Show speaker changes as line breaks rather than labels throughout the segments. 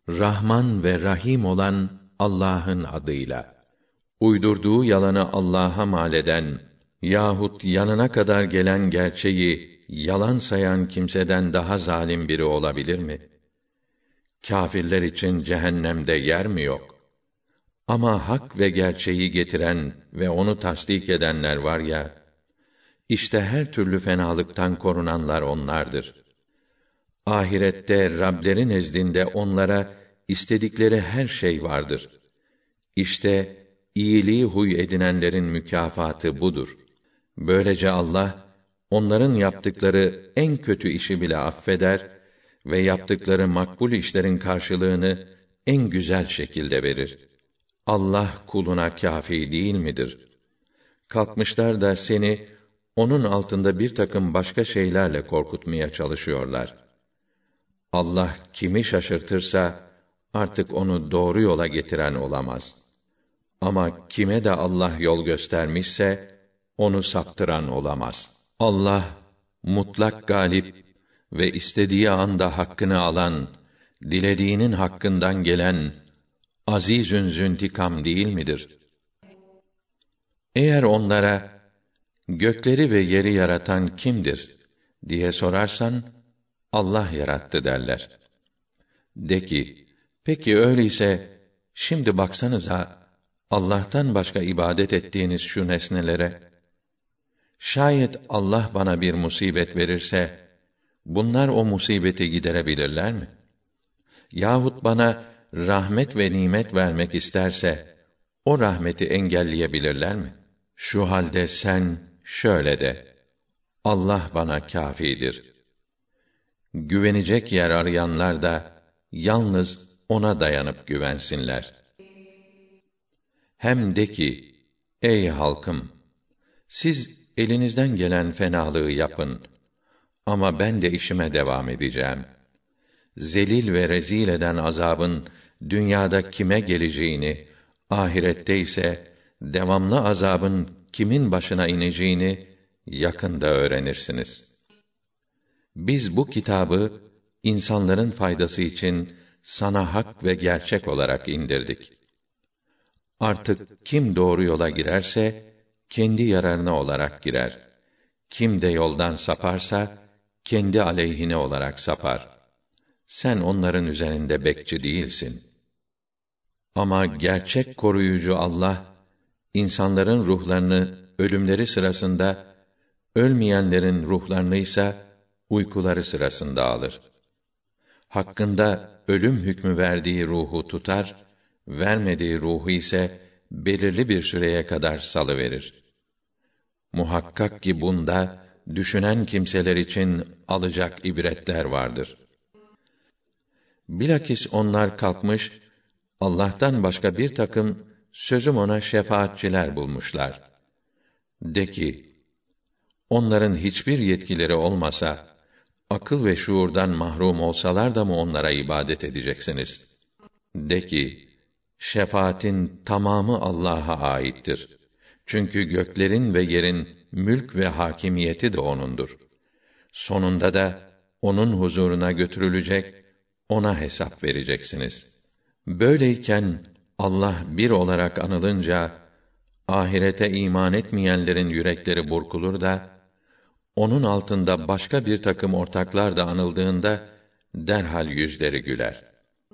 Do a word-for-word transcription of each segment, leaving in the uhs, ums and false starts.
Rahman ve Rahim olan Allah'ın adıyla. Uydurduğu yalanı Allah'a mal eden yahut yanına kadar gelen gerçeği yalan sayan kimseden daha zalim biri olabilir mi? Kâfirler için cehennemde yer mi yok? Ama hak ve gerçeği getiren ve onu tasdik edenler var ya, işte her türlü fenalıktan korunanlar onlardır. Ahirette Rableri nezdinde onlara istedikleri her şey vardır. İşte iyiliği huy edinenlerin mükafatı budur. Böylece Allah onların yaptıkları en kötü işi bile affeder ve yaptıkları makbul işlerin karşılığını en güzel şekilde verir. Allah kuluna kâfi değil midir? Kalkmışlar da seni onun altında bir takım başka şeylerle korkutmaya çalışıyorlar. Allah kimi şaşırtırsa artık onu doğru yola getiren olamaz. Ama kime de Allah yol göstermişse onu saptıran olamaz. Allah mutlak galip ve istediği anda hakkını alan, dilediğinin hakkından gelen azîzün züntikam değil midir? Eğer onlara gökleri ve yeri yaratan kimdir diye sorarsan, Allah yarattı derler. De ki, peki öyleyse şimdi baksanıza Allah'tan başka ibadet ettiğiniz şu nesnelere. Şayet Allah bana bir musibet verirse bunlar o musibeti giderebilirler mi? Yahut bana rahmet ve nimet vermek isterse o rahmeti engelleyebilirler mi? Şu halde sen şöyle de: Allah bana kâfidir. Güvenecek yer arayanlar da yalnız ona dayanıp güvensinler. Hem de ki, ey halkım, siz elinizden gelen fenalığı yapın ama ben de işime devam edeceğim. Zelil ve rezil eden azabın dünyada kime geleceğini, ahirette ise devamlı azabın kimin başına ineceğini yakında öğrenirsiniz. Biz bu kitabı insanların faydası için sana hak ve gerçek olarak indirdik. Artık kim doğru yola girerse kendi yararına olarak girer. Kim de yoldan saparsa kendi aleyhine olarak sapar. Sen onların üzerinde bekçi değilsin. Ama gerçek koruyucu Allah, insanların ruhlarını ölümleri sırasında, ölmeyenlerin ruhlarını ise uykuları sırasında alır. Hakkında ölüm hükmü verdiği ruhu tutar, vermediği ruhu ise belirli bir süreye kadar salıverir. Muhakkak ki bunda düşünen kimseler için alacak ibretler vardır. Bilakis onlar kalkmış, Allah'tan başka bir takım sözüm ona şefaatçiler bulmuşlar. De ki, onların hiçbir yetkileri olmasa, akıl ve şuurdan mahrum olsalar da mı onlara ibadet edeceksiniz? De ki, şefaatin tamamı Allah'a aittir. Çünkü göklerin ve yerin mülk ve hakimiyeti de O'nundur. Sonunda da O'nun huzuruna götürülecek, O'na hesap vereceksiniz. Böyleyken Allah bir olarak anılınca, ahirete iman etmeyenlerin yürekleri burkulur da, onun altında başka bir takım ortaklar da anıldığında, derhal yüzleri güler.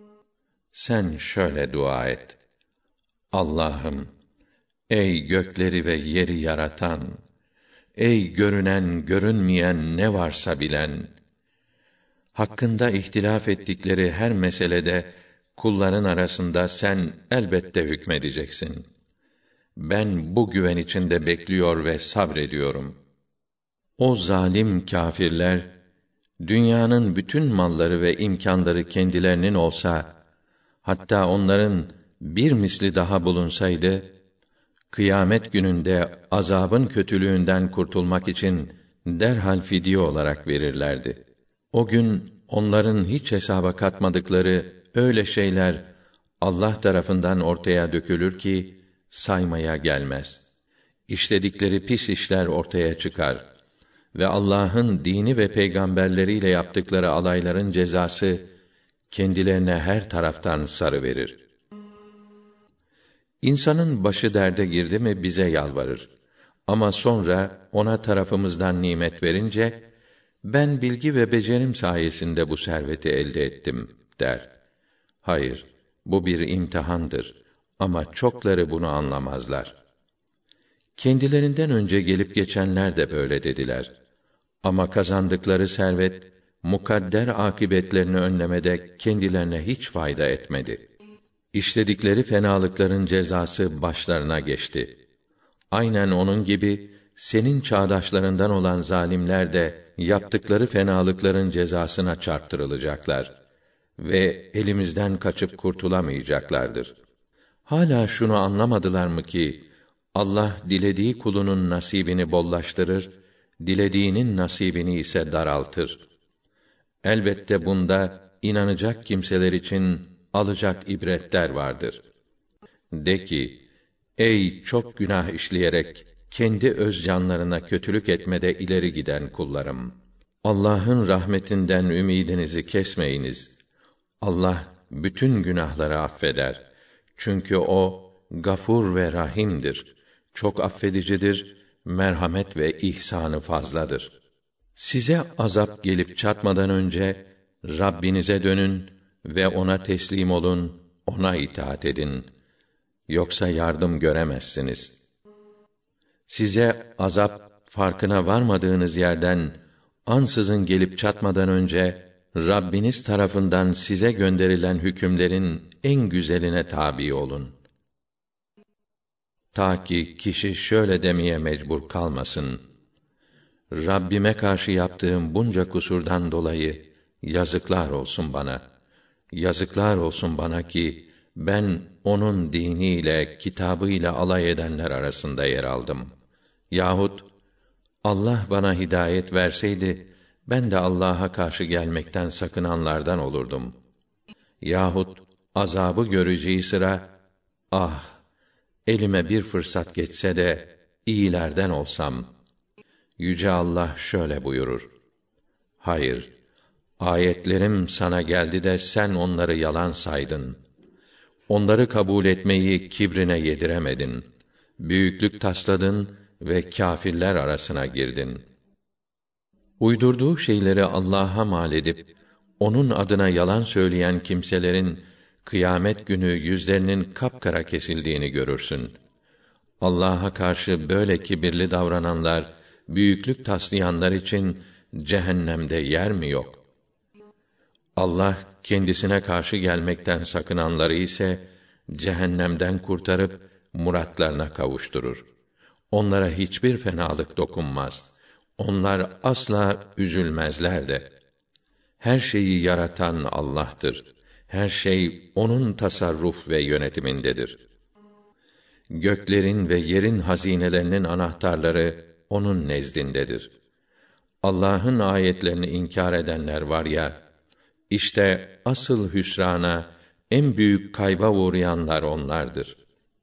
Sen şöyle dua et: Allah'ım, ey gökleri ve yeri yaratan, ey görünen görünmeyen ne varsa bilen, hakkında ihtilaf ettikleri her meselede kulların arasında sen elbette hükmedeceksin. Ben bu güven içinde bekliyor ve sabrediyorum. O zalim kâfirler, dünyanın bütün malları ve imkânları kendilerinin olsa, hatta onların bir misli daha bulunsaydı, kıyamet gününde azabın kötülüğünden kurtulmak için derhal fidye olarak verirlerdi. O gün onların hiç hesaba katmadıkları öyle şeyler Allah tarafından ortaya dökülür ki saymaya gelmez. İşledikleri pis işler ortaya çıkar ve Allah'ın dini ve peygamberleriyle yaptıkları alayların cezası kendilerine her taraftan sarıverir. İnsanın başı derde girdi mi bize yalvarır. Ama sonra ona tarafımızdan nimet verince, ben bilgi ve becerim sayesinde bu serveti elde ettim der. Hayır, bu bir imtihandır ama çokları bunu anlamazlar. Kendilerinden önce gelip geçenler de böyle dediler. Ama kazandıkları servet, mukadder akıbetlerini önlemede kendilerine hiç fayda etmedi. İşledikleri fenalıkların cezası başlarına geçti. Aynen onun gibi, senin çağdaşlarından olan zalimler de, yaptıkları fenalıkların cezasına çarptırılacaklar ve elimizden kaçıp kurtulamayacaklardır. Hâlâ şunu anlamadılar mı ki, Allah dilediği kulunun nasibini bollaştırır, dilediğinin nasibini ise daraltır. Elbette bunda inanacak kimseler için alacak ibretler vardır. De ki, ey çok günah işleyerek kendi öz canlarına kötülük etmede ileri giden kullarım! Allah'ın rahmetinden ümidinizi kesmeyiniz. Allah bütün günahları affeder. Çünkü o Gafur ve Rahim'dir. Çok affedicidir, merhamet ve ihsanı fazladır. Size azap gelip çatmadan önce Rabbinize dönün ve ona teslim olun, ona itaat edin. Yoksa yardım göremezsiniz. Size azap farkına varmadığınız yerden ansızın gelip çatmadan önce Rabbiniz tarafından size gönderilen hükümlerin en güzeline tabi olun. Ta ki kişi şöyle demeye mecbur kalmasın: Rabbime karşı yaptığım bunca kusurdan dolayı yazıklar olsun bana. Yazıklar olsun bana ki ben onun diniyle, kitabıyla alay edenler arasında yer aldım. Yahut Allah bana hidayet verseydi ben de Allah'a karşı gelmekten sakınanlardan olurdum. Yahut azabı göreceği sıra, ah, elime bir fırsat geçse de iyilerden olsam. Yüce Allah şöyle buyurur: Hayır, ayetlerim sana geldi de sen onları yalan saydın. Onları kabul etmeyi kibrine yediremedin. Büyüklük tasladın ve kâfirler arasına girdin. Uydurduğu şeyleri Allah'a mal edip onun adına yalan söyleyen kimselerin kıyamet günü yüzlerinin kapkara kesildiğini görürsün. Allah'a karşı böyle kibirli davrananlar, büyüklük taslayanlar için cehennemde yer mi yok? Allah kendisine karşı gelmekten sakınanları ise cehennemden kurtarıp muratlarına kavuşturur. Onlara hiçbir fenalık dokunmaz. Onlar asla üzülmezler de. Her şeyi yaratan Allah'tır. Her şey onun tasarruf ve yönetimindedir. Göklerin ve yerin hazinelerinin anahtarları onun nezdindedir. Allah'ın ayetlerini inkar edenler var ya, işte asıl hüsrana, en büyük kayba uğrayanlar onlardır.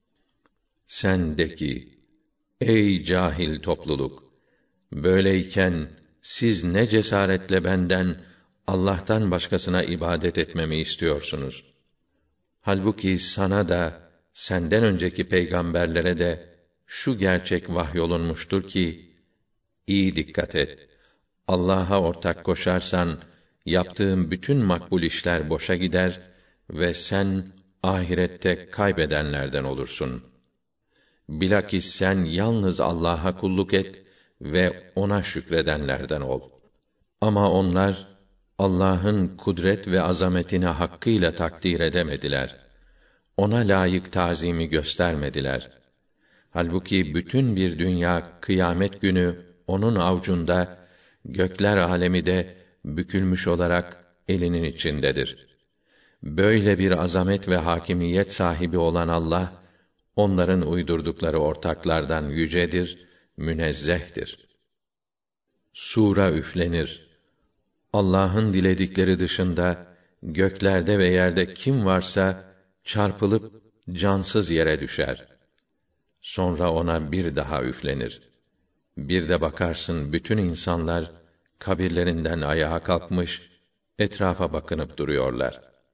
Sen de ki, ey cahil topluluk! Böyleyken siz ne cesaretle benden, Allah'tan başkasına ibadet etmemi istiyorsunuz? Halbuki sana da, senden önceki peygamberlere de şu gerçek vahyolunmuştur ki, iyi dikkat et. Allah'a ortak koşarsan, yaptığın bütün makbul işler boşa gider ve sen ahirette kaybedenlerden olursun. Bilakis sen yalnız Allah'a kulluk et ve ona şükredenlerden ol. Ama onlar Allah'ın kudret ve azametini hakkıyla takdir edemediler. Ona layık tazimi göstermediler. Halbuki bütün bir dünya kıyamet günü onun avcunda, gökler alemi de bükülmüş olarak elinin içindedir. Böyle bir azamet ve hakimiyet sahibi olan Allah, onların uydurdukları ortaklardan yücedir, münezzehtir. Sura üflenir. Allah'ın diledikleri dışında göklerde ve yerde kim varsa çarpılıp cansız yere düşer. Sonra ona bir daha üflenir. Bir de bakarsın bütün insanlar kabirlerinden ayağa kalkmış, etrafa bakınıp duruyorlar.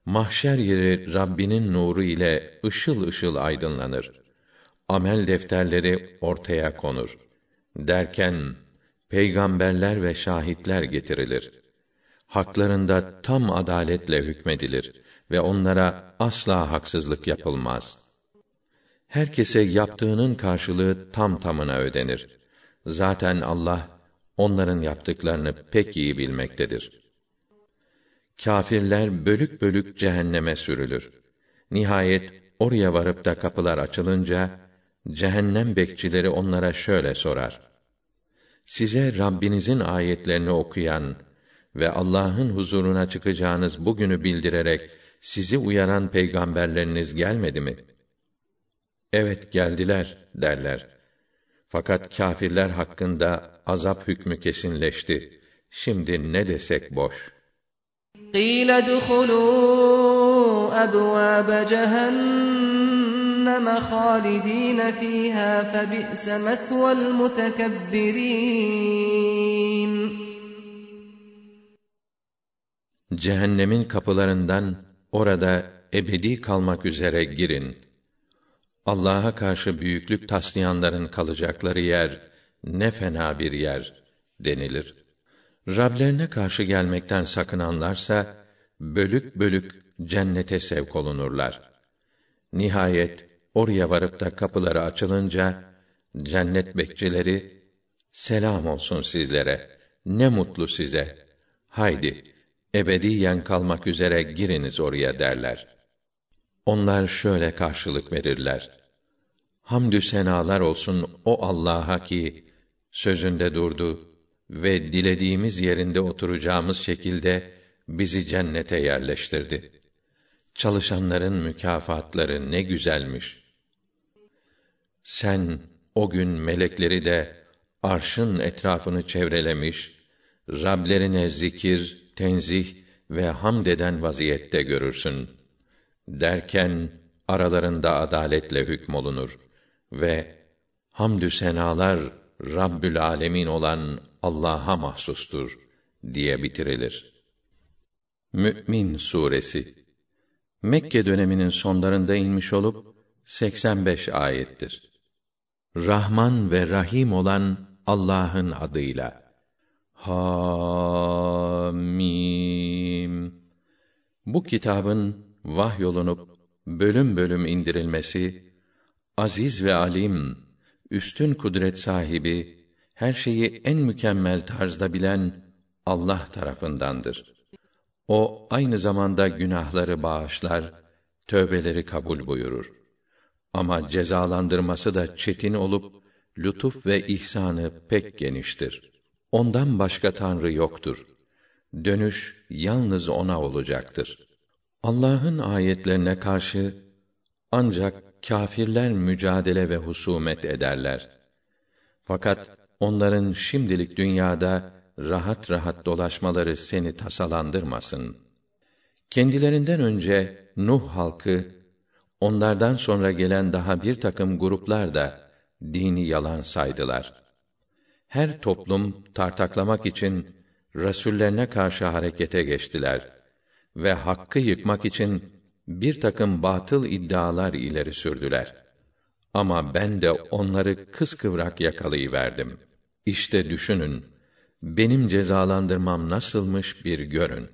Mahşer yeri Rabbinin nuru ile ışıl ışıl aydınlanır. Amel defterleri ortaya konur. Derken peygamberler ve şahitler getirilir. Haklarında tam adaletle hükmedilir ve onlara asla haksızlık yapılmaz. Herkese yaptığının karşılığı tam tamına ödenir. Zaten Allah onların yaptıklarını pek iyi bilmektedir. Kâfirler bölük bölük cehenneme sürülür. Nihayet oraya varıp da kapılar açılınca cehennem bekçileri onlara şöyle sorar: Size Rabbinizin ayetlerini okuyan ve Allah'ın huzuruna çıkacağınız bugünü bildirerek sizi uyaran peygamberleriniz gelmedi mi? Evet, geldiler derler. Fakat kâfirler hakkında azap hükmü kesinleşti. Şimdi ne desek boş.
قِيلَ ادْخُلُوا أَبْوَابَ جَهَنَّمَ خَالِدِينَ فِيهَا فَبِئْسَ مَثْوَى الْمُتَكَبِّرِينَ.
Cehennemin kapılarından orada ebedi kalmak üzere girin. Allah'a karşı büyüklük taslayanların kalacakları yer ne fena bir yer denilir. Rablerine karşı gelmekten sakınanlarsa bölük bölük cennete sevk olunurlar. Nihayet oraya varıp da kapıları açılınca cennet bekçileri selam olsun sizlere, ne mutlu size. Haydi ebediyen kalmak üzere giriniz oraya derler. Onlar şöyle karşılık verirler: Hamdü senalar olsun o Allah'a ki sözünde durdu ve dilediğimiz yerinde oturacağımız şekilde bizi cennete yerleştirdi. Çalışanların mükafatları ne güzelmiş. Sen o gün melekleri de arşın etrafını çevrelemiş, Rablerine zikir, tenzih ve hamd eden vaziyette görürsün. Derken aralarında adaletle hükmolunur ve hamdü senalar Rabbül Âlemin olan Allah'a mahsustur diye bitirilir. Mü'min suresi Mekke döneminin sonlarında inmiş olup seksen beş ayettir. Rahman ve Rahim olan Allah'ın adıyla. Hamim. Bu kitabın vahyolunup bölüm bölüm indirilmesi, aziz ve alim, üstün kudret sahibi, her şeyi en mükemmel tarzda bilen Allah tarafındandır. O aynı zamanda günahları bağışlar, tövbeleri kabul buyurur. Ama cezalandırması da çetin olup lütuf ve ihsanı pek geniştir. Ondan başka tanrı yoktur. Dönüş yalnız ona olacaktır. Allah'ın ayetlerine karşı ancak kâfirler mücadele ve husumet ederler. Fakat onların şimdilik dünyada rahat rahat dolaşmaları seni tasalandırmasın. Kendilerinden önce Nuh halkı, onlardan sonra gelen daha bir takım gruplar da dini yalan saydılar. Her toplum tartaklamak için rasullerine karşı harekete geçtiler ve hakkı yıkmak için bir takım batıl iddialar ileri sürdüler. Ama ben de onları kıskıvrak yakalayıverdim. İşte düşünün, benim cezalandırmam nasılmış bir görün.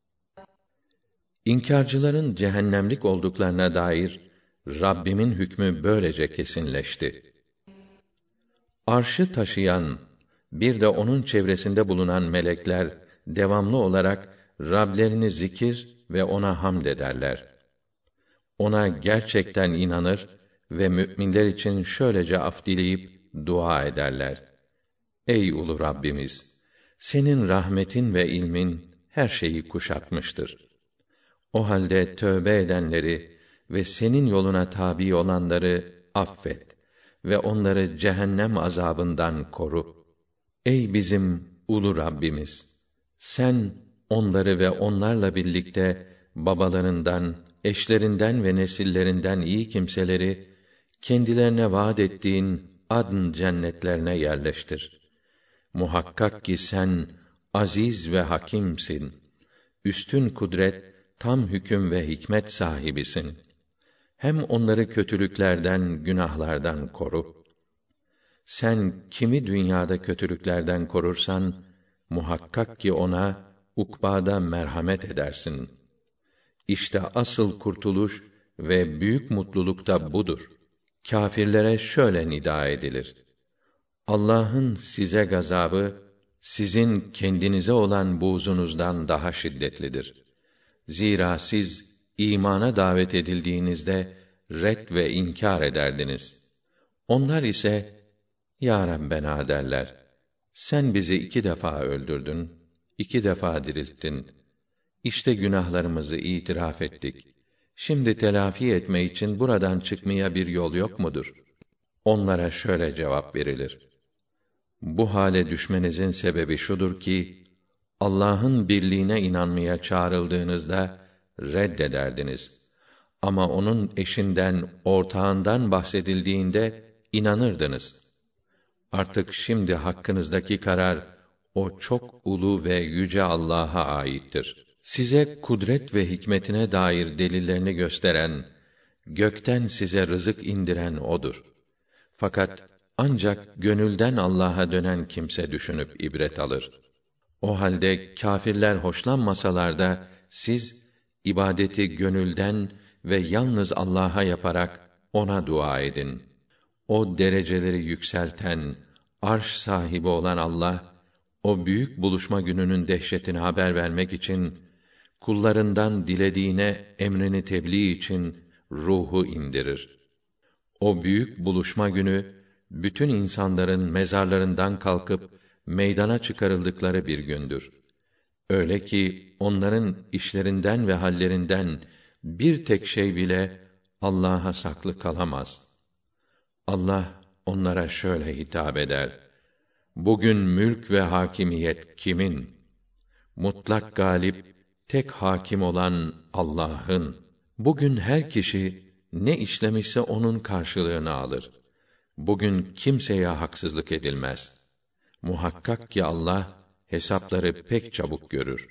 İnkârcıların cehennemlik olduklarına dair Rabbimin hükmü böylece kesinleşti. Arşı taşıyan, bir de onun çevresinde bulunan melekler devamlı olarak Rablerini zikir ve ona hamd ederler. Ona gerçekten inanır ve mü'minler için şöylece af dileyip dua ederler. Ey ulu Rabbimiz! Senin rahmetin ve ilmin her şeyi kuşatmıştır. O halde tövbe edenleri ve senin yoluna tabi olanları affet ve onları cehennem azabından koru. Ey bizim ulu Rabbimiz! Sen onları ve onlarla birlikte babalarından, eşlerinden ve nesillerinden iyi kimseleri kendilerine vaad ettiğin adn cennetlerine yerleştir. Muhakkak ki sen aziz ve hakimsin. Üstün kudret, tam hüküm ve hikmet sahibisin. Hem onları kötülüklerden, günahlardan koru. Sen kimi dünyada kötülüklerden korursan, muhakkak ki ona ukbada merhamet edersin. İşte asıl kurtuluş ve büyük mutluluk da budur. Kâfirlere şöyle nida edilir: Allah'ın size gazabı, sizin kendinize olan buğzunuzdan daha şiddetlidir. Zira siz imana davet edildiğinizde red ve inkar ederdiniz. Onlar ise, Ya Rabbena derler, sen bizi iki defa öldürdün, iki defa dirilttin. İşte günahlarımızı itiraf ettik. Şimdi telafi etme için buradan çıkmaya bir yol yok mudur? Onlara şöyle cevap verilir: Bu hale düşmenizin sebebi şudur ki, Allah'ın birliğine inanmaya çağrıldığınızda reddederdiniz. Ama onun eşinden, ortağından bahsedildiğinde inanırdınız. Artık şimdi hakkınızdaki karar, o çok ulu ve yüce Allah'a aittir. Size kudret ve hikmetine dair delillerini gösteren, gökten size rızık indiren odur. Fakat ancak gönülden Allah'a dönen kimse düşünüp ibret alır. O halde kâfirler hoşlanmasalar da siz ibadeti gönülden ve yalnız Allah'a yaparak ona dua edin. O dereceleri yükselten, arş sahibi olan Allah, o büyük buluşma gününün dehşetini haber vermek için, kullarından dilediğine emrini tebliğ için ruhu indirir. O büyük buluşma günü, bütün insanların mezarlarından kalkıp meydana çıkarıldıkları bir gündür. Öyle ki onların işlerinden ve hallerinden bir tek şey bile Allah'a saklı kalamaz. Allah onlara şöyle hitap eder: Bugün mülk ve hakimiyet kimin? Mutlak galip, tek hakim olan Allah'ın. Bugün her kişi ne işlemişse onun karşılığını alır. Bugün kimseye haksızlık edilmez. Muhakkak ki Allah hesapları pek çabuk görür.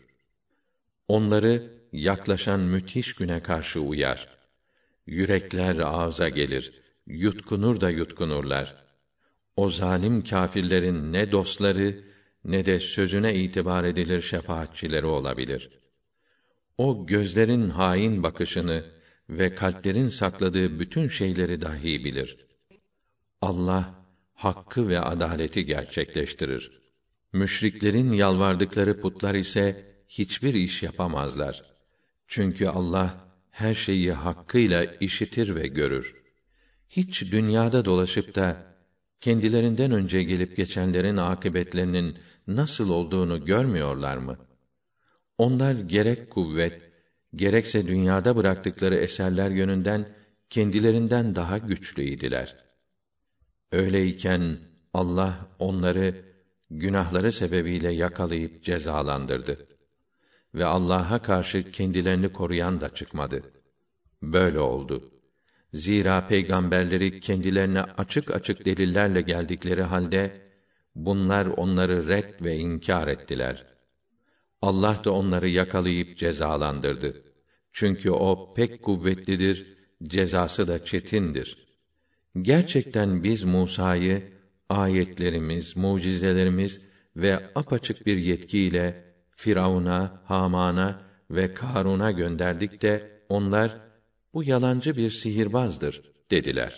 Onları yaklaşan müthiş güne karşı uyar. Yürekler ağza gelir, yutkunur da yutkunurlar. O zalim kâfirlerin ne dostları ne de sözüne itibar edilir şefaatçileri olabilir. O gözlerin hain bakışını ve kalplerin sakladığı bütün şeyleri dahi bilir. Allah hakkı ve adaleti gerçekleştirir. Müşriklerin yalvardıkları putlar ise hiçbir iş yapamazlar. Çünkü Allah her şeyi hakkıyla işitir ve görür. Hiç dünyada dolaşıp da kendilerinden önce gelip geçenlerin akıbetlerinin nasıl olduğunu görmüyorlar mı? Onlar gerek kuvvet, gerekse dünyada bıraktıkları eserler yönünden kendilerinden daha güçlüydiler. Öyleyken Allah onları günahları sebebiyle yakalayıp cezalandırdı ve Allah'a karşı kendilerini koruyan da çıkmadı. Böyle oldu. Zira peygamberleri kendilerine açık açık delillerle geldikleri halde bunlar onları red ve inkar ettiler. Allah da onları yakalayıp cezalandırdı. Çünkü o pek kuvvetlidir, cezası da çetindir. Gerçekten biz Musa'yı ayetlerimiz, mucizelerimiz ve apaçık bir yetkiyle Firavun'a, Haman'a ve Karun'a gönderdik de onlar bu yalancı bir sihirbazdır dediler.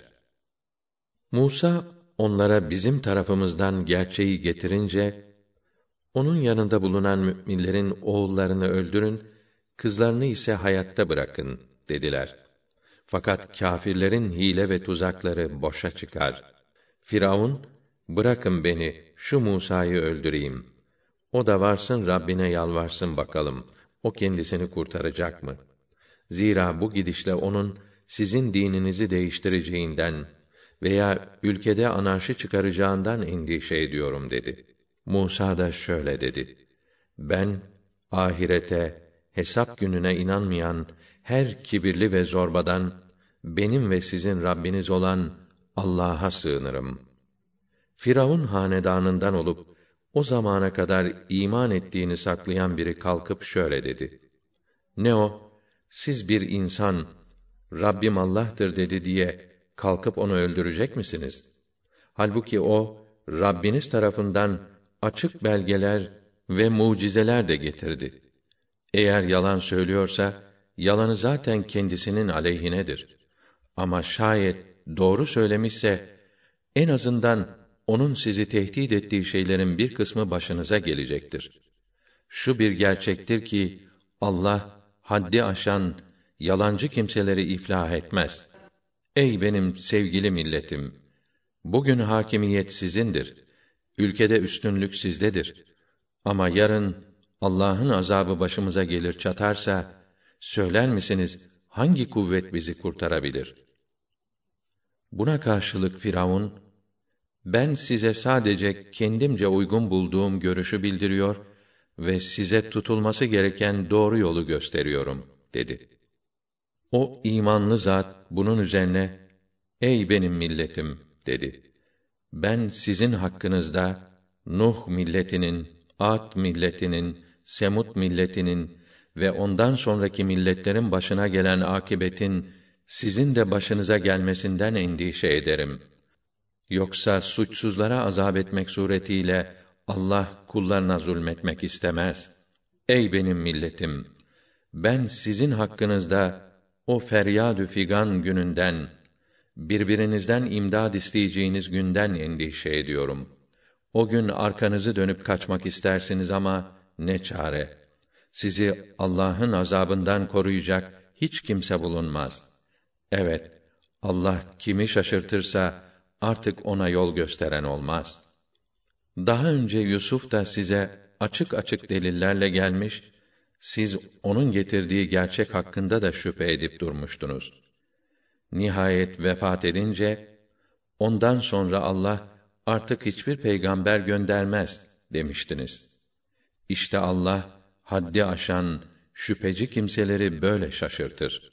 Musa onlara bizim tarafımızdan gerçeği getirince onun yanında bulunan müminlerin oğullarını öldürün, kızlarını ise hayatta bırakın dediler. Fakat kâfirlerin hile ve tuzakları boşa çıkar. Firavun, bırakın beni, şu Musa'yı öldüreyim. O da varsın Rabbine yalvarsın bakalım, o kendisini kurtaracak mı? Zira bu gidişle onun sizin dininizi değiştireceğinden veya ülkede anarşi çıkaracağından endişe ediyorum dedi. Musa da şöyle dedi: Ben ahirete, hesap gününe inanmayan her kibirli ve zorbadan benim ve sizin Rabbiniz olan Allah'a sığınırım. Firavun hanedanından olup o zamana kadar iman ettiğini saklayan biri kalkıp şöyle dedi: Ne o? siz bir insan, Rabbim Allah'tır dedi diye, kalkıp onu öldürecek misiniz? Halbuki o, Rabbiniz tarafından açık belgeler ve mucizeler de getirdi. Eğer yalan söylüyorsa, yalanı zaten kendisinin aleyhinedir. Ama şayet doğru söylemişse, en azından onun sizi tehdit ettiği şeylerin bir kısmı başınıza gelecektir. Şu bir gerçektir ki, Allah, haddi aşan, yalancı kimseleri iflah etmez. Ey benim sevgili milletim! Bugün hakimiyet sizindir. Ülkede üstünlük sizdedir. Ama yarın, Allah'ın azabı başımıza gelir çatarsa, söyler misiniz, hangi kuvvet bizi kurtarabilir? Buna karşılık Firavun, ben size sadece kendimce uygun bulduğum görüşü bildiriyor ve size tutulması gereken doğru yolu gösteriyorum, dedi. O imanlı zat bunun üzerine, ey benim milletim, dedi. Ben sizin hakkınızda, Nuh milletinin, Ad milletinin, Semud milletinin ve ondan sonraki milletlerin başına gelen akıbetin, sizin de başınıza gelmesinden endişe ederim. Yoksa suçsuzlara azap etmek suretiyle, Allah kullarına zulmetmek istemez. Ey benim milletim! Ben sizin hakkınızda, o feryad-ü figan gününden, birbirinizden imdad isteyeceğiniz günden endişe ediyorum. O gün arkanızı dönüp kaçmak istersiniz ama ne çare? Sizi Allah'ın azabından koruyacak hiç kimse bulunmaz. Evet, Allah kimi şaşırtırsa artık ona yol gösteren olmaz. Daha önce Yusuf da size açık açık delillerle gelmiş, siz onun getirdiği gerçek hakkında da şüphe edip durmuştunuz. Nihayet vefat edince, ondan sonra Allah artık hiçbir peygamber göndermez demiştiniz. İşte Allah, haddi aşan, şüpheci kimseleri böyle şaşırtır.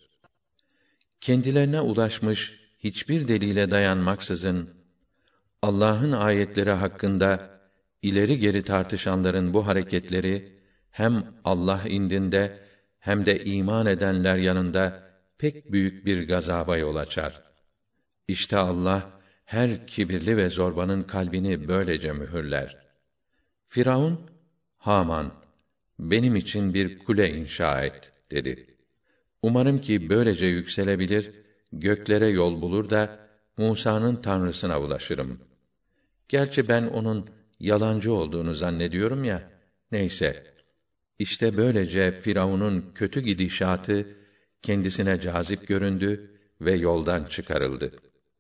Kendilerine ulaşmış hiçbir delile dayanmaksızın, Allah'ın ayetleri hakkında ileri geri tartışanların bu hareketleri, hem Allah indinde hem de iman edenler yanında pek büyük bir gazaba yol açar. İşte Allah, her kibirli ve zorbanın kalbini böylece mühürler. Firavun, Haman, benim için bir kule inşa et, dedi. Umarım ki böylece yükselebilir, göklere yol bulur da, Musa'nın tanrısına ulaşırım. Gerçi ben onun yalancı olduğunu zannediyorum ya, neyse. İşte böylece Firavun'un kötü gidişatı, kendisine cazip göründü ve yoldan çıkarıldı.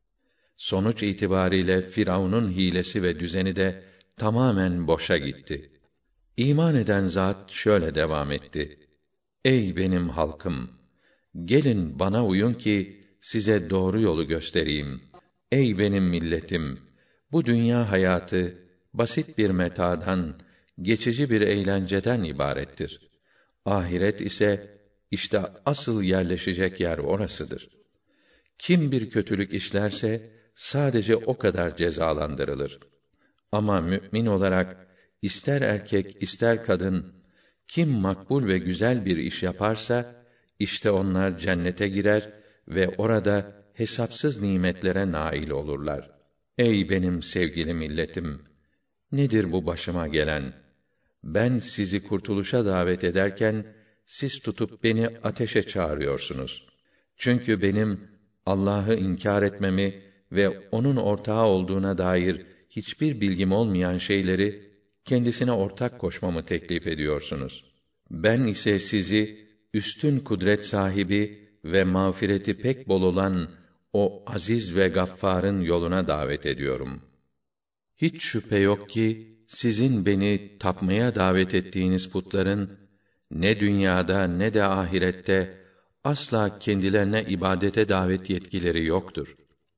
Sonuç itibariyle Firavun'un hilesi ve düzeni de tamamen boşa gitti. İman eden zat şöyle devam etti: Ey benim halkım! Gelin bana uyun ki size doğru yolu göstereyim. Ey benim milletim! Bu dünya hayatı basit bir metadan, geçici bir eğlenceden ibarettir. Ahiret ise işte asıl yerleşecek yer orasıdır. Kim bir kötülük işlerse sadece o kadar cezalandırılır. Ama mümin olarak ister erkek ister kadın kim makbul ve güzel bir iş yaparsa işte onlar cennete girer ve orada hesapsız nimetlere nail olurlar. Ey benim sevgili milletim! Nedir bu başıma gelen? Ben sizi kurtuluşa davet ederken siz tutup beni ateşe çağırıyorsunuz. Çünkü benim Allah'ı inkar etmemi ve onun ortağı olduğuna dair hiçbir bilgim olmayan şeyleri kendisine ortak koşmamı teklif ediyorsunuz. Ben ise sizi üstün kudret sahibi ve mağfireti pek bol olan o aziz ve gaffarın yoluna davet ediyorum. Hiç şüphe yok ki sizin beni tapmaya davet ettiğiniz putların ne dünyada ne de ahirette asla kendilerine ibadete davet yetkileri yoktur.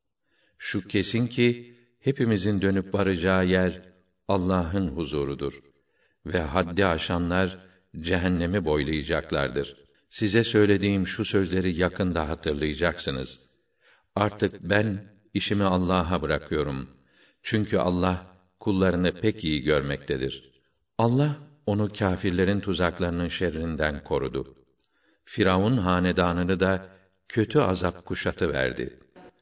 Şu kesin ki hepimizin dönüp varacağı yer Allah'ın huzurudur ve haddi aşanlar cehennemi boylayacaklardır. Size söylediğim şu sözleri yakında hatırlayacaksınız. Artık ben işimi Allah'a bırakıyorum. Çünkü Allah kullarını pek iyi görmektedir. Allah onu kâfirlerin tuzaklarının şerrinden korudu. Firavun hanedanını da kötü azap kuşatıverdi.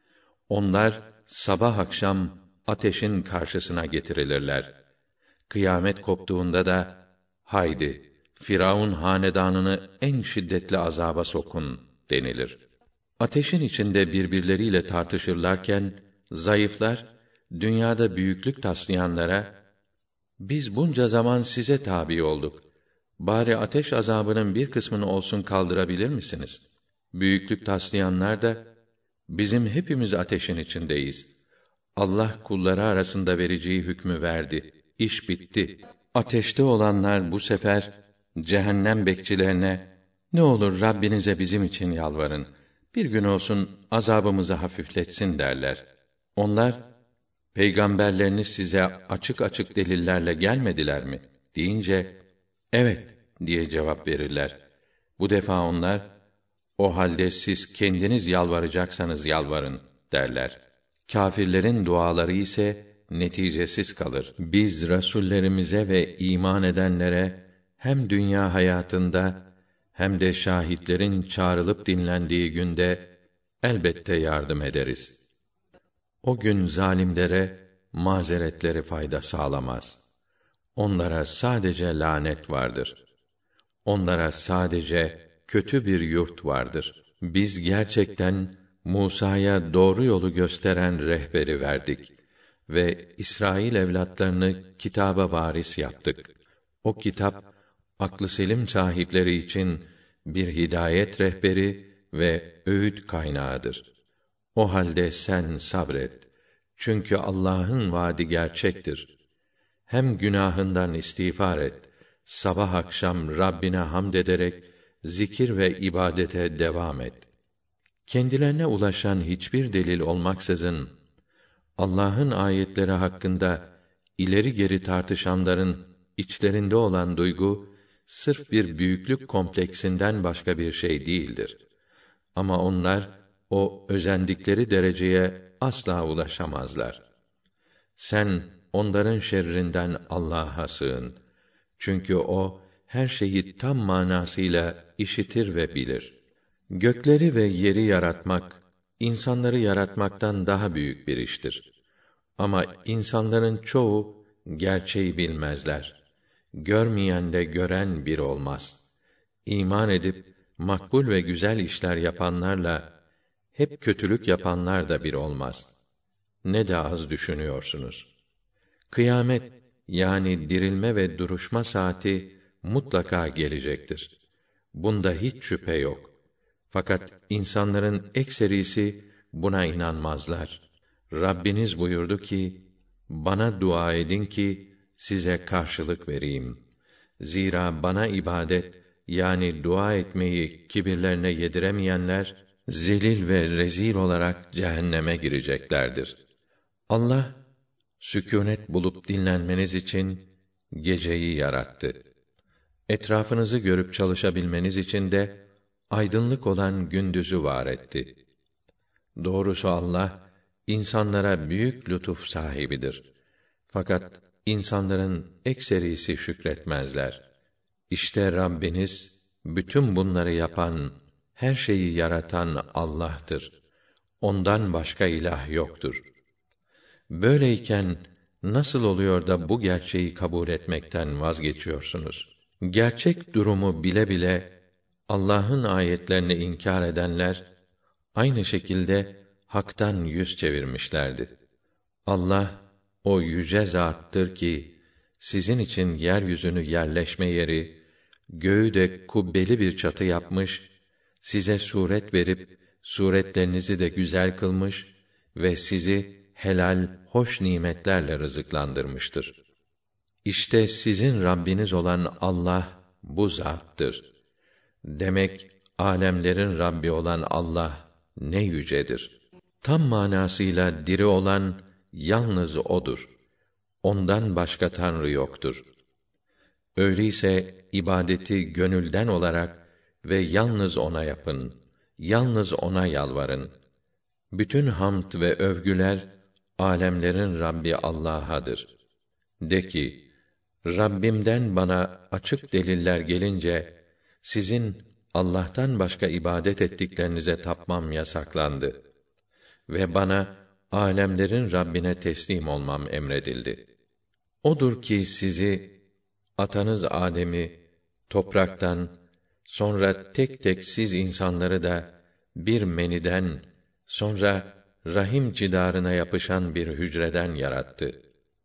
Onlar sabah akşam ateşin karşısına getirilirler. Kıyamet koptuğunda da haydi Firavun hanedanını en şiddetli azaba sokun denilir. Ateşin içinde birbirleriyle tartışırlarken zayıflar dünyada büyüklük taslayanlara biz bunca zaman size tabi olduk. Bari ateş azabının bir kısmını olsun kaldırabilir misiniz? Büyüklük taslayanlar da bizim hepimiz ateşin içindeyiz. Allah kulları arasında vereceği hükmü verdi. İş bitti. Ateşte olanlar bu sefer cehennem bekçilerine ne olur Rabbinize bizim için yalvarın. Bir gün olsun azabımızı hafifletsin derler. Onlar peygamberleriniz size açık açık delillerle gelmediler mi deyince evet diye cevap verirler. Bu defa onlar o halde siz kendiniz yalvaracaksanız yalvarın derler. Kâfirlerin duaları ise neticesiz kalır. Biz rasullerimize ve iman edenlere hem dünya hayatında hem de şahitlerin çağrılıp dinlendiği günde elbette yardım ederiz. O gün zalimlere mazeretleri fayda sağlamaz. Onlara sadece lanet vardır. Onlara sadece kötü bir yurt vardır. Biz gerçekten Musa'ya doğru yolu gösteren rehberi verdik ve İsrail evlatlarını kitaba varis yaptık. O kitap aklı selim sahipleri için bir hidayet rehberi ve öğüt kaynağıdır. O halde sen sabret. Çünkü Allah'ın vaadi gerçektir. Hem günahından istiğfar et. Sabah akşam Rabbine hamd ederek zikir ve ibadete devam et. Kendilerine ulaşan hiçbir delil olmaksızın Allah'ın ayetleri hakkında ileri geri tartışanların içlerinde olan duygu sırf bir büyüklük kompleksinden başka bir şey değildir. Ama onlar o özendikleri dereceye asla ulaşamazlar. Sen onların şerrinden Allah'a sığın. Çünkü o her şeyi tam manasıyla işitir ve bilir. Gökleri ve yeri yaratmak insanları yaratmaktan daha büyük bir iştir. Ama insanların çoğu gerçeği bilmezler. Görmeyen de gören bir olmaz. İman edip makbul ve güzel işler yapanlarla hep kötülük yapanlar da bir olmaz. Ne de az düşünüyorsunuz. Kıyamet yani dirilme ve duruşma saati mutlaka gelecektir. Bunda hiç şüphe yok. Fakat insanların ekserisi buna inanmazlar. Rabbiniz buyurdu ki, bana dua edin ki size karşılık vereyim. Zira bana ibadet yani dua etmeyi kibirlerine yediremeyenler zelil ve rezil olarak cehenneme gireceklerdir. Allah sükûnet bulup dinlenmeniz için geceyi yarattı. Etrafınızı görüp çalışabilmeniz için de aydınlık olan gündüzü var etti. Doğrusu Allah insanlara büyük lütuf sahibidir. Fakat insanların ekserisi şükretmezler. İşte Rabbiniz bütün bunları yapan, her şeyi yaratan Allah'tır. Ondan başka ilah yoktur. Böyleyken nasıl oluyor da bu gerçeği kabul etmekten vazgeçiyorsunuz? Gerçek durumu bile bile Allah'ın ayetlerini inkar edenler aynı şekilde haktan yüz çevirmişlerdi. Allah o yüce zattır ki sizin için yeryüzünü yerleşme yeri, göğü de kubbeli bir çatı yapmış, size suret verip suretlerinizi de güzel kılmış ve sizi helal, hoş nimetlerle rızıklandırmıştır. İşte sizin Rabbiniz olan Allah bu zattır. Demek âlemlerin Rabbi olan Allah ne yücedir. Tam manasıyla diri olan yalnız O'dur. Ondan başka tanrı yoktur. Öyleyse ibadeti gönülden olarak ve yalnız O'na yapın. Yalnız O'na yalvarın. Bütün hamd ve övgüler âlemlerin Rabbi Allah'adır. De ki, Rabbimden bana açık deliller gelince sizin Allah'tan başka ibadet ettiklerinize tapmam yasaklandı ve bana âlemlerin Rabbine teslim olmam emredildi. Odur ki sizi, atanız Adem'i topraktan, sonra tek tek siz insanları da bir meniden, sonra rahim cidarına yapışan bir hücreden yarattı.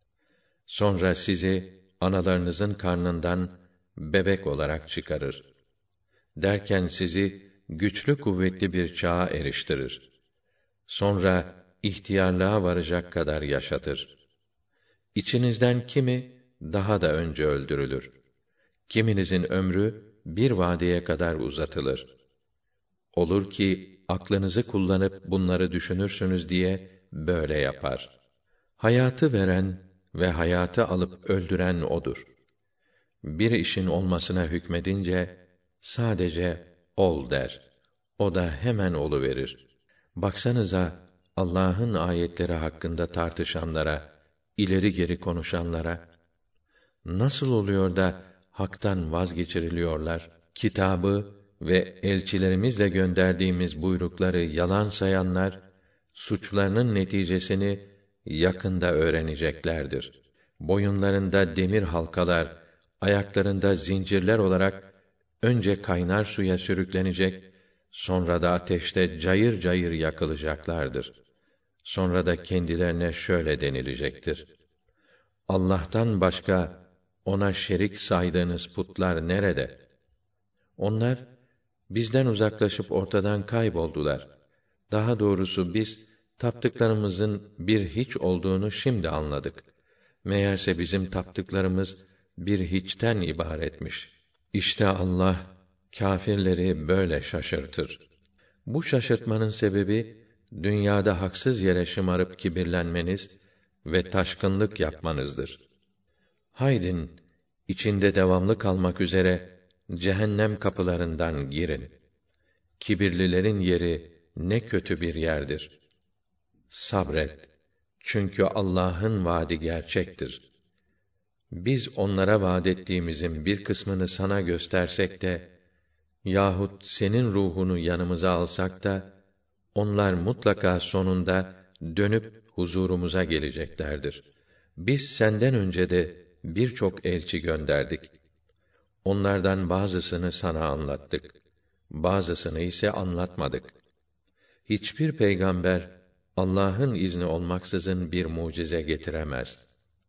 Sonra sizi analarınızın karnından bebek olarak çıkarır. Derken sizi güçlü kuvvetli bir çağa eriştirir. Sonra ihtiyarlığa varacak kadar yaşatır. İçinizden kimi daha da önce öldürülür. Kiminizin ömrü bir vadeye kadar uzatılır. Olur ki aklınızı kullanıp bunları düşünürsünüz diye böyle yapar. Hayatı veren ve hayatı alıp öldüren odur. Bir işin olmasına hükmedince sadece ol der. O da hemen oluverir. Baksanıza Allah'ın ayetleri hakkında tartışanlara, ileri geri konuşanlara, nasıl oluyor da haktan vazgeçiriliyorlar? Kitabı ve elçilerimizle gönderdiğimiz buyrukları yalan sayanlar, suçlarının neticesini yakında öğreneceklerdir. Boyunlarında demir halkalar, ayaklarında zincirler olarak önce kaynar suya sürüklenecek, sonra da ateşte cayır cayır yakılacaklardır. Sonra da kendilerine şöyle denilecektir: Allah'tan başka ona şerik saydığınız putlar nerede? Onlar bizden uzaklaşıp ortadan kayboldular. Daha doğrusu biz taptıklarımızın bir hiç olduğunu şimdi anladık. Meğerse bizim taptıklarımız bir hiçten ibaretmiş. İşte Allah kâfirleri böyle şaşırtır. Bu şaşırtmanın sebebi dünyada haksız yere şımarıp kibirlenmeniz ve taşkınlık yapmanızdır. Haydin içinde devamlı kalmak üzere cehennem kapılarından girin. Kibirlilerin yeri ne kötü bir yerdir. Sabret, çünkü Allah'ın vaadi gerçektir. Biz onlara vaad ettiğimizin bir kısmını sana göstersek de yahut senin ruhunu yanımıza alsak da onlar mutlaka sonunda dönüp huzurumuza geleceklerdir. Biz senden önce de birçok elçi gönderdik. Onlardan bazısını sana anlattık. Bazısını ise anlatmadık. Hiçbir peygamber Allah'ın izni olmaksızın bir mucize getiremez.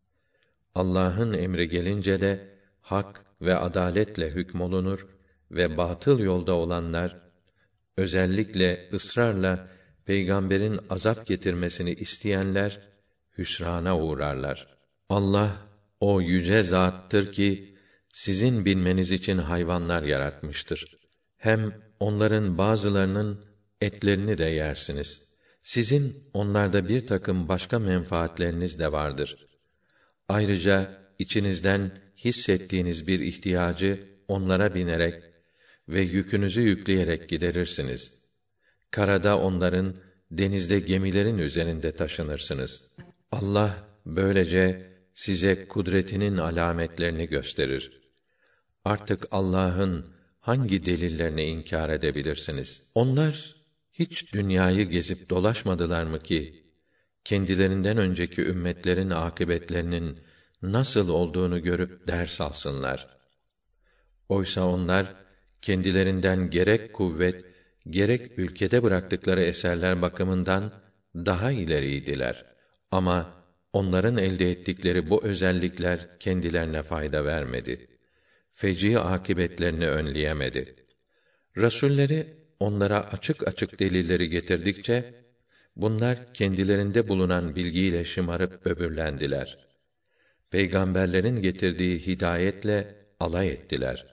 Allah'ın emri gelince de hak ve adaletle hükmolunur ve batıl yolda olanlar, özellikle ısrarla peygamberin azap getirmesini isteyenler hüsrana uğrarlar. Allah o yüce zattır ki sizin bilmeniz için hayvanlar yaratmıştır. Hem onların bazılarının etlerini de yersiniz. Sizin onlarda bir takım başka menfaatleriniz de vardır. Ayrıca içinizden hissettiğiniz bir ihtiyacı onlara binerek ve yükünüzü yükleyerek giderirsiniz. Karada onların, denizde gemilerin üzerinde taşınırsınız. Allah böylece size kudretinin alametlerini gösterir. Artık Allah'ın hangi delillerini inkar edebilirsiniz? Onlar hiç dünyayı gezip dolaşmadılar mı ki kendilerinden önceki ümmetlerin akıbetlerinin nasıl olduğunu görüp ders alsınlar? Oysa onlar kendilerinden gerek kuvvet, gerek ülkede bıraktıkları eserler bakımından daha ileriydiler. Ama onların elde ettikleri bu özellikler kendilerine fayda vermedi. Feci akıbetlerini önleyemedi. Rasulleri onlara açık açık delilleri getirdikçe bunlar kendilerinde bulunan bilgiyle şımarıp böbürlendiler. Peygamberlerin getirdiği hidayetle alay ettiler.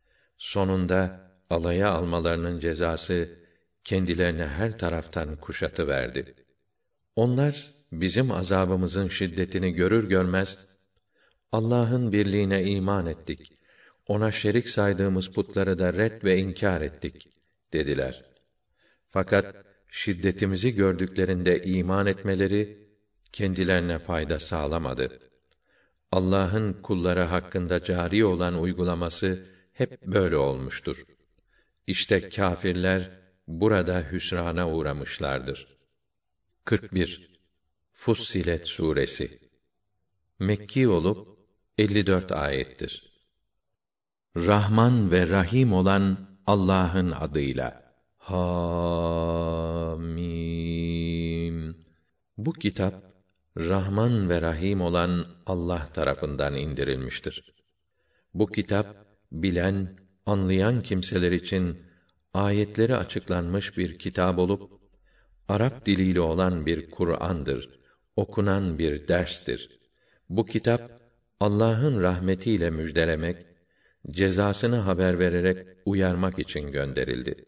Sonunda alaya almalarının cezası kendilerine her taraftan kuşatıverdi. Onlar bizim azabımızın şiddetini görür görmez Allah'ın birliğine iman ettik. Ona şerik saydığımız putları da red ve inkar ettik dediler. Fakat şiddetimizi gördüklerinde iman etmeleri kendilerine fayda sağlamadı. Allah'ın kulları hakkında cari olan uygulaması hep böyle olmuştur. İşte kâfirler burada hüsrana uğramışlardır. kırk bir Fussilet suresi Mekki olup elli dört ayettir. Rahman ve Rahim olan Allah'ın adıyla. Hamim. Bu kitap Rahman ve Rahim olan Allah tarafından indirilmiştir. Bu kitap bilen, anlayan kimseler için ayetleri açıklanmış bir kitap olup Arap diliyle olan bir Kur'an'dır. Okunan bir derstir. Bu kitap Allah'ın rahmetiyle müjdelemek, cezasını haber vererek uyarmak için gönderildi.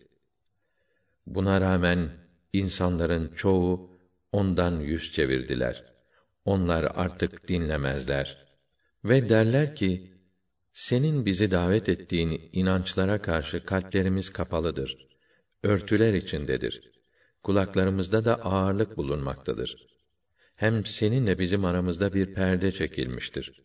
Buna rağmen insanların çoğu ondan yüz çevirdiler. Onlar artık dinlemezler ve derler ki: senin bizi davet ettiğin inançlara karşı kalplerimiz kapalıdır, örtüler içindedir. Kulaklarımızda da ağırlık bulunmaktadır. Hem seninle bizim aramızda bir perde çekilmiştir.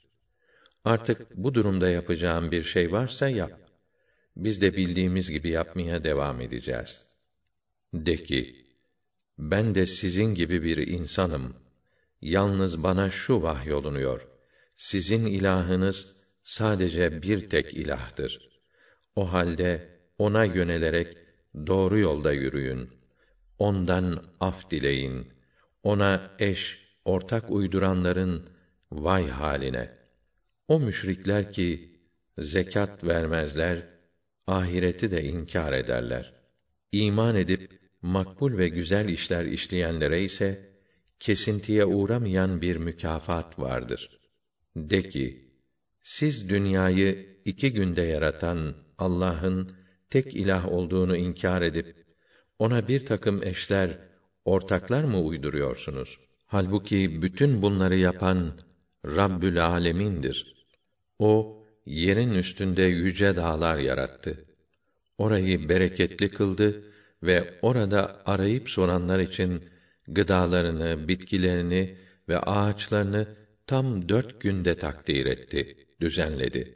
Artık bu durumda yapacağın bir şey varsa yap. Biz de bildiğimiz gibi yapmaya devam edeceğiz. De ki: ben de sizin gibi bir insanım. Yalnız bana şu vahyolunuyor: sizin ilahınız sadece bir tek ilahtır. O halde ona yönelerek doğru yolda yürüyün. Ondan af dileyin. Ona eş, ortak uyduranların vay haline. O müşrikler ki zekat vermezler, ahireti de inkar ederler. İman edip makbul ve güzel işler işleyenlere ise kesintiye uğramayan bir mükafat vardır. De ki: siz dünyayı iki günde yaratan Allah'ın tek ilah olduğunu inkar edip ona bir takım eşler, ortaklar mı uyduruyorsunuz? Halbuki bütün bunları yapan Rabbül Âlemin'dir. O, yerin üstünde yüce dağlar yarattı. Orayı bereketli kıldı ve orada arayıp soranlar için gıdalarını, bitkilerini ve ağaçlarını tam dört günde takdir etti, düzenledi.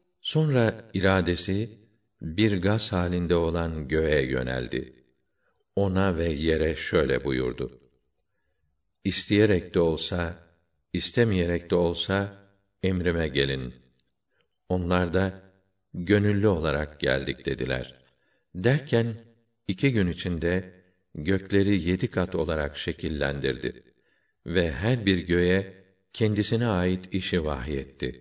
Sonra iradesi bir gaz halinde olan göğe yöneldi. Ona ve yere şöyle buyurdu: İsteyerek de olsa, istemeyerek de olsa emrime gelin. Onlar da gönüllü olarak geldik dediler. Derken iki gün içinde gökleri yedi kat olarak şekillendirdi ve her bir göğe kendisine ait işi vahyetti.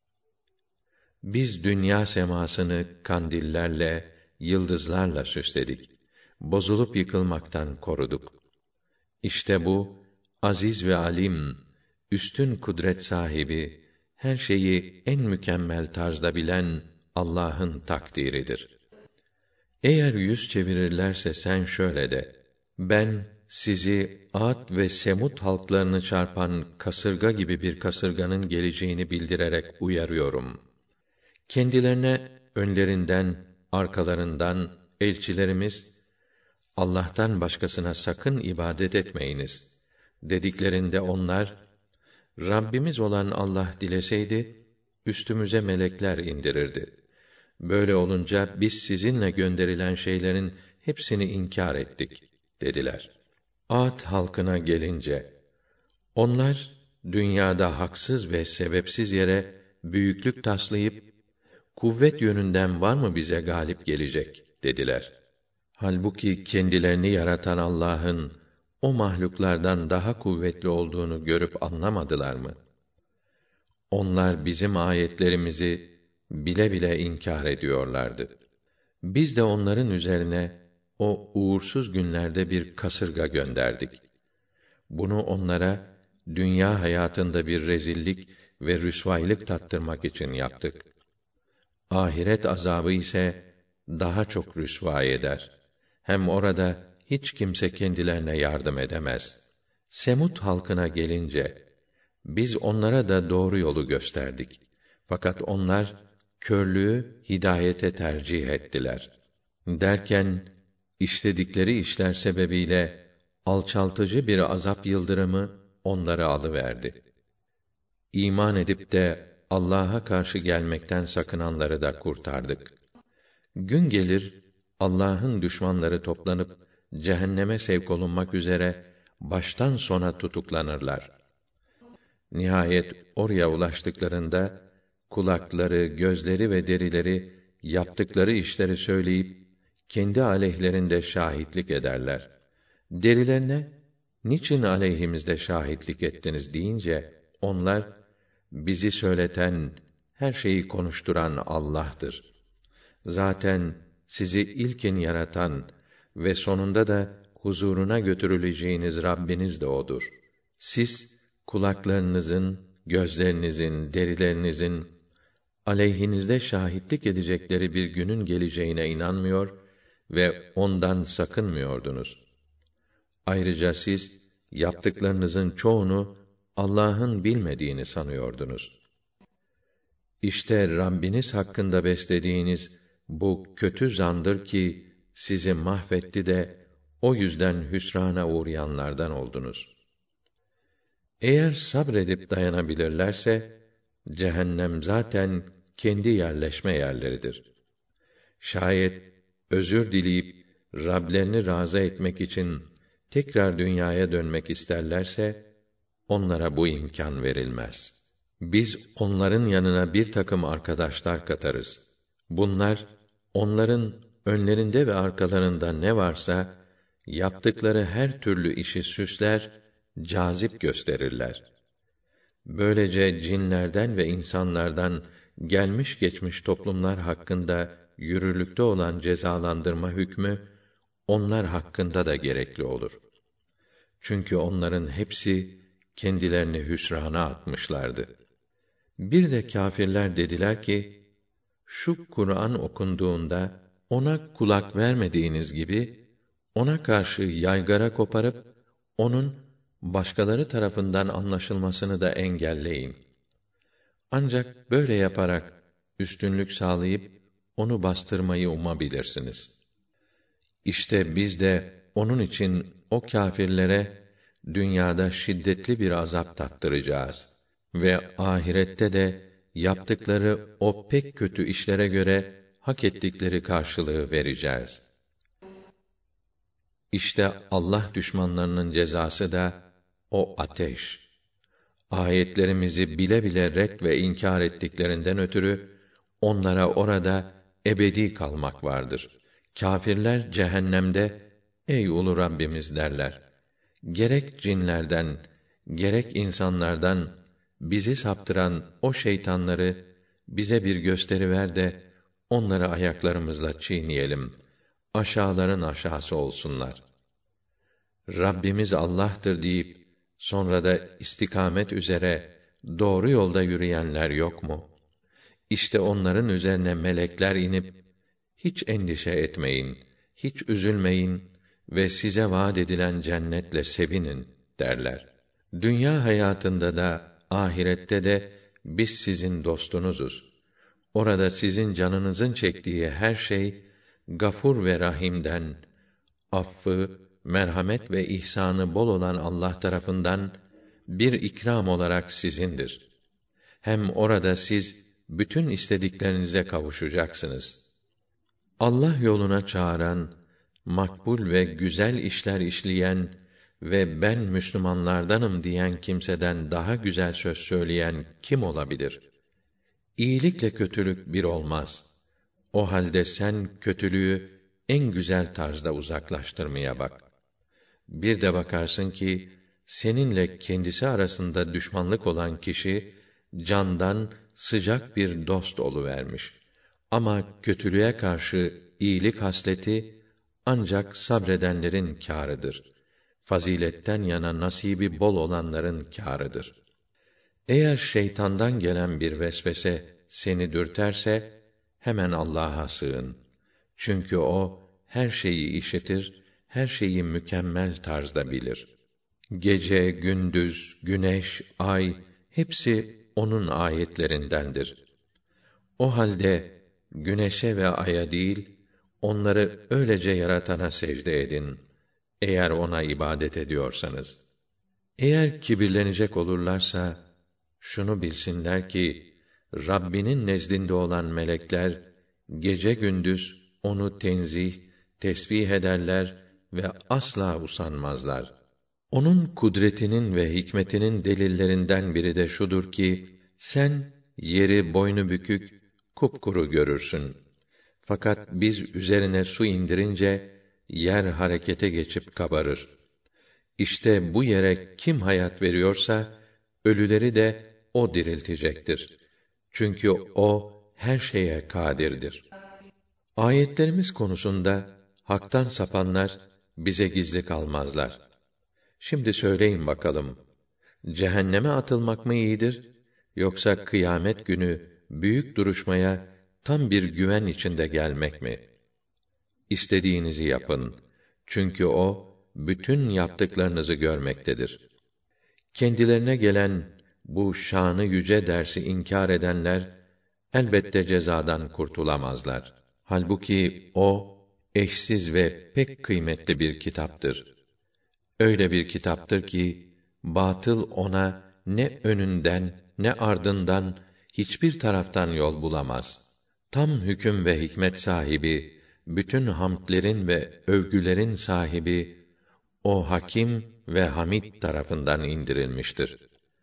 Biz dünya semasını kandillerle, yıldızlarla süsledik. Bozulup yıkılmaktan koruduk. İşte bu aziz ve alim, üstün kudret sahibi, her şeyi en mükemmel tarzda bilen Allah'ın takdiridir. Eğer yüz çevirirlerse sen şöyle de: ben sizi Ad ve Semud halklarını çarpan kasırga gibi bir kasırganın geleceğini bildirerek uyarıyorum. Kendilerine önlerinden, arkalarından elçilerimiz, Allah'tan başkasına sakın ibadet etmeyiniz dediklerinde onlar, Rabbimiz olan Allah dileseydi üstümüze melekler indirirdi. Böyle olunca biz sizinle gönderilen şeylerin hepsini inkar ettik dediler. Ad halkına gelince, onlar dünyada haksız ve sebepsiz yere büyüklük taslayıp kuvvet yönünden var mı bize galip gelecek dediler. Halbuki kendilerini yaratan Allah'ın o mahluklardan daha kuvvetli olduğunu görüp anlamadılar mı? Onlar bizim ayetlerimizi bile bile inkar ediyorlardı. Biz de onların üzerine o uğursuz günlerde bir kasırga gönderdik. Bunu onlara dünya hayatında bir rezillik ve rüsvaylık tattırmak için yaptık. Ahiret azabı ise daha çok rüsva eder. Hem orada hiç kimse kendilerine yardım edemez. Semud halkına gelince, biz onlara da doğru yolu gösterdik. Fakat onlar körlüğü hidayete tercih ettiler. Derken işledikleri işler sebebiyle alçaltıcı bir azap yıldırımı onları alıverdi. İman edip de Allah'a karşı gelmekten sakınanları da kurtardık. Gün gelir Allah'ın düşmanları toplanıp cehenneme sevk olunmak üzere baştan sona tutuklanırlar. Nihayet oraya ulaştıklarında kulakları, gözleri ve derileri yaptıkları işleri söyleyip kendi aleyhlerinde şahitlik ederler. Derilerine niçin aleyhimizde şahitlik ettiniz deyince onlar bizi söyleten, her şeyi konuşturan Allah'tır. Zaten sizi ilkin yaratan ve sonunda da huzuruna götürüleceğiniz Rabbiniz de odur. Siz kulaklarınızın, gözlerinizin, derilerinizin aleyhinizde şahitlik edecekleri bir günün geleceğine inanmıyor ve ondan sakınmıyordunuz. Ayrıca siz yaptıklarınızın çoğunu Allah'ın bilmediğini sanıyordunuz. İşte Rabbiniz hakkında beslediğiniz bu kötü zandır ki sizi mahvetti de o yüzden hüsrana uğrayanlardan oldunuz. Eğer sabredip dayanabilirlerse cehennem zaten kendi yerleşme yerleridir. Şayet özür dileyip Rablerini razı etmek için tekrar dünyaya dönmek isterlerse onlara bu imkan verilmez. Biz onların yanına bir takım arkadaşlar katarız. Bunlar onların önlerinde ve arkalarında ne varsa yaptıkları her türlü işi süsler, cazip gösterirler. Böylece cinlerden ve insanlardan gelmiş geçmiş toplumlar hakkında yürürlükte olan cezalandırma hükmü onlar hakkında da gerekli olur. Çünkü onların hepsi kendilerini hüsrana atmışlardı. Bir de kâfirler dediler ki, şu Kur'an okunduğunda ona kulak vermediğiniz gibi ona karşı yaygara koparıp onun başkaları tarafından anlaşılmasını da engelleyin. Ancak böyle yaparak üstünlük sağlayıp onu bastırmayı umabilirsiniz. İşte biz de onun için o kâfirlere dünyada şiddetli bir azap tattıracağız ve ahirette de yaptıkları o pek kötü işlere göre hak ettikleri karşılığı vereceğiz. İşte Allah düşmanlarının cezası da o ateş. Ayetlerimizi bile bile ret ve inkar ettiklerinden ötürü onlara orada ebedi kalmak vardır. Kâfirler cehennemde ey ulu Rabbimiz derler. Gerek cinlerden, gerek insanlardan bizi saptıran o şeytanları bize bir gösteriver de onları ayaklarımızla çiğneyelim. Aşağıların aşağısı olsunlar. Rabbimiz Allah'tır deyip sonra da istikamet üzere doğru yolda yürüyenler yok mu? İşte onların üzerine melekler inip hiç endişe etmeyin, hiç üzülmeyin ve size vaad edilen cennetle sevinin derler. Dünya hayatında da ahirette de biz sizin dostunuzuz. Orada sizin canınızın çektiği her şey Gafur ve Rahim'den, affı, merhamet ve ihsanı bol olan Allah tarafından bir ikram olarak sizindir. Hem orada siz bütün istediklerinize kavuşacaksınız. Allah yoluna çağıran, makbul ve güzel işler işleyen ve ben Müslümanlardanım diyen kimseden daha güzel söz söyleyen kim olabilir? İyilikle kötülük bir olmaz. O halde sen kötülüğü en güzel tarzda uzaklaştırmaya bak. Bir de bakarsın ki seninle kendisi arasında düşmanlık olan kişi candan sıcak bir dost oluvermiş. Ama kötülüğe karşı iyilik hasleti ancak sabredenlerin kârıdır. Faziletten yana nasibi bol olanların kârıdır. Eğer şeytandan gelen bir vesvese seni dürterse hemen Allah'a sığın. Çünkü o her şeyi işitir, her şeyi mükemmel tarzda bilir. Gece, gündüz, güneş, ay hepsi onun ayetlerindendir. O halde güneşe ve aya değil, onları öylece yaratana secde edin, eğer ona ibadet ediyorsanız. Eğer kibirlenecek olurlarsa, şunu bilsinler ki, Rabbinin nezdinde olan melekler, gece gündüz onu tenzih tesbih ederler ve asla usanmazlar. Onun kudretinin ve hikmetinin delillerinden biri de şudur ki, sen yeri boynu bükük, kupkuru görürsün. Fakat biz üzerine su indirince, yer harekete geçip kabarır. İşte bu yere kim hayat veriyorsa, ölüleri de o diriltecektir. Çünkü o, her şeye kâdirdir. Ayetlerimiz konusunda, haktan sapanlar, bize gizli kalmazlar. Şimdi söyleyin bakalım, cehenneme atılmak mı iyidir, yoksa kıyamet günü, büyük duruşmaya, tam bir güven içinde gelmek mi? İstediğinizi yapın. Çünkü o, bütün yaptıklarınızı görmektedir. Kendilerine gelen, bu şanı yüce dersi inkar edenler, elbette cezadan kurtulamazlar. Halbuki o, eşsiz ve pek kıymetli bir kitaptır. Öyle bir kitaptır ki, batıl ona, ne önünden, ne ardından, hiçbir taraftan yol bulamaz. Tam hüküm ve hikmet sahibi, bütün hamdlerin ve övgülerin sahibi, o Hakim ve Hamid tarafından indirilmiştir.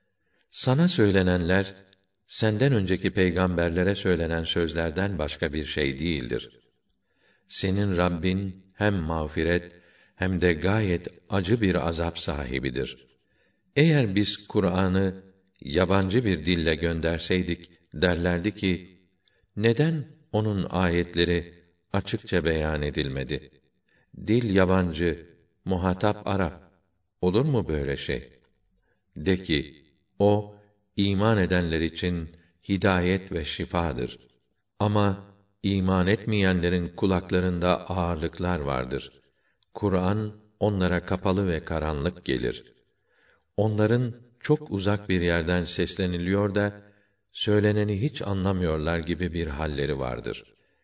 Sana söylenenler, senden önceki peygamberlere söylenen sözlerden başka bir şey değildir. Senin Rabbin, hem mağfiret, hem de gayet acı bir azap sahibidir. Eğer biz Kur'an'ı, yabancı bir dille gönderseydik, derlerdi ki, neden onun ayetleri açıkça beyan edilmedi? Dil yabancı, muhatap Arap. Olur mu böyle şey? De ki, o, iman edenler için hidayet ve şifadır. Ama iman etmeyenlerin kulaklarında ağırlıklar vardır. Kur'an onlara kapalı ve karanlık gelir. Onların çok uzak bir yerden sesleniliyor da söyleneni hiç anlamıyorlar gibi bir halleri vardır.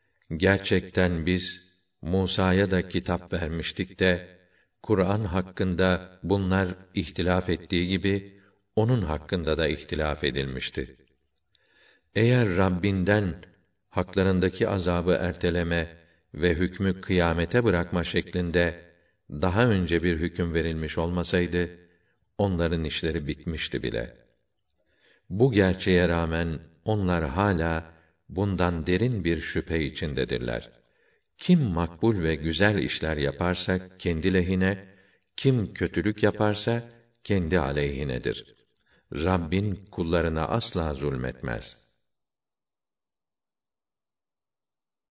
Gerçekten biz Musa'ya da kitap vermiştik de Kur'an hakkında bunlar ihtilaf ettiği gibi onun hakkında da ihtilaf edilmişti. Eğer Rabbinden haklarındaki azabı erteleme ve hükmü kıyamete bırakma şeklinde daha önce bir hüküm verilmiş olmasaydı, onların işleri bitmişti bile. Bu gerçeğe rağmen onlar hala bundan derin bir şüphe içindedirler. Kim makbul ve güzel işler yaparsa kendi lehine, kim kötülük yaparsa kendi aleyhinedir. Rabbin kullarına asla zulmetmez.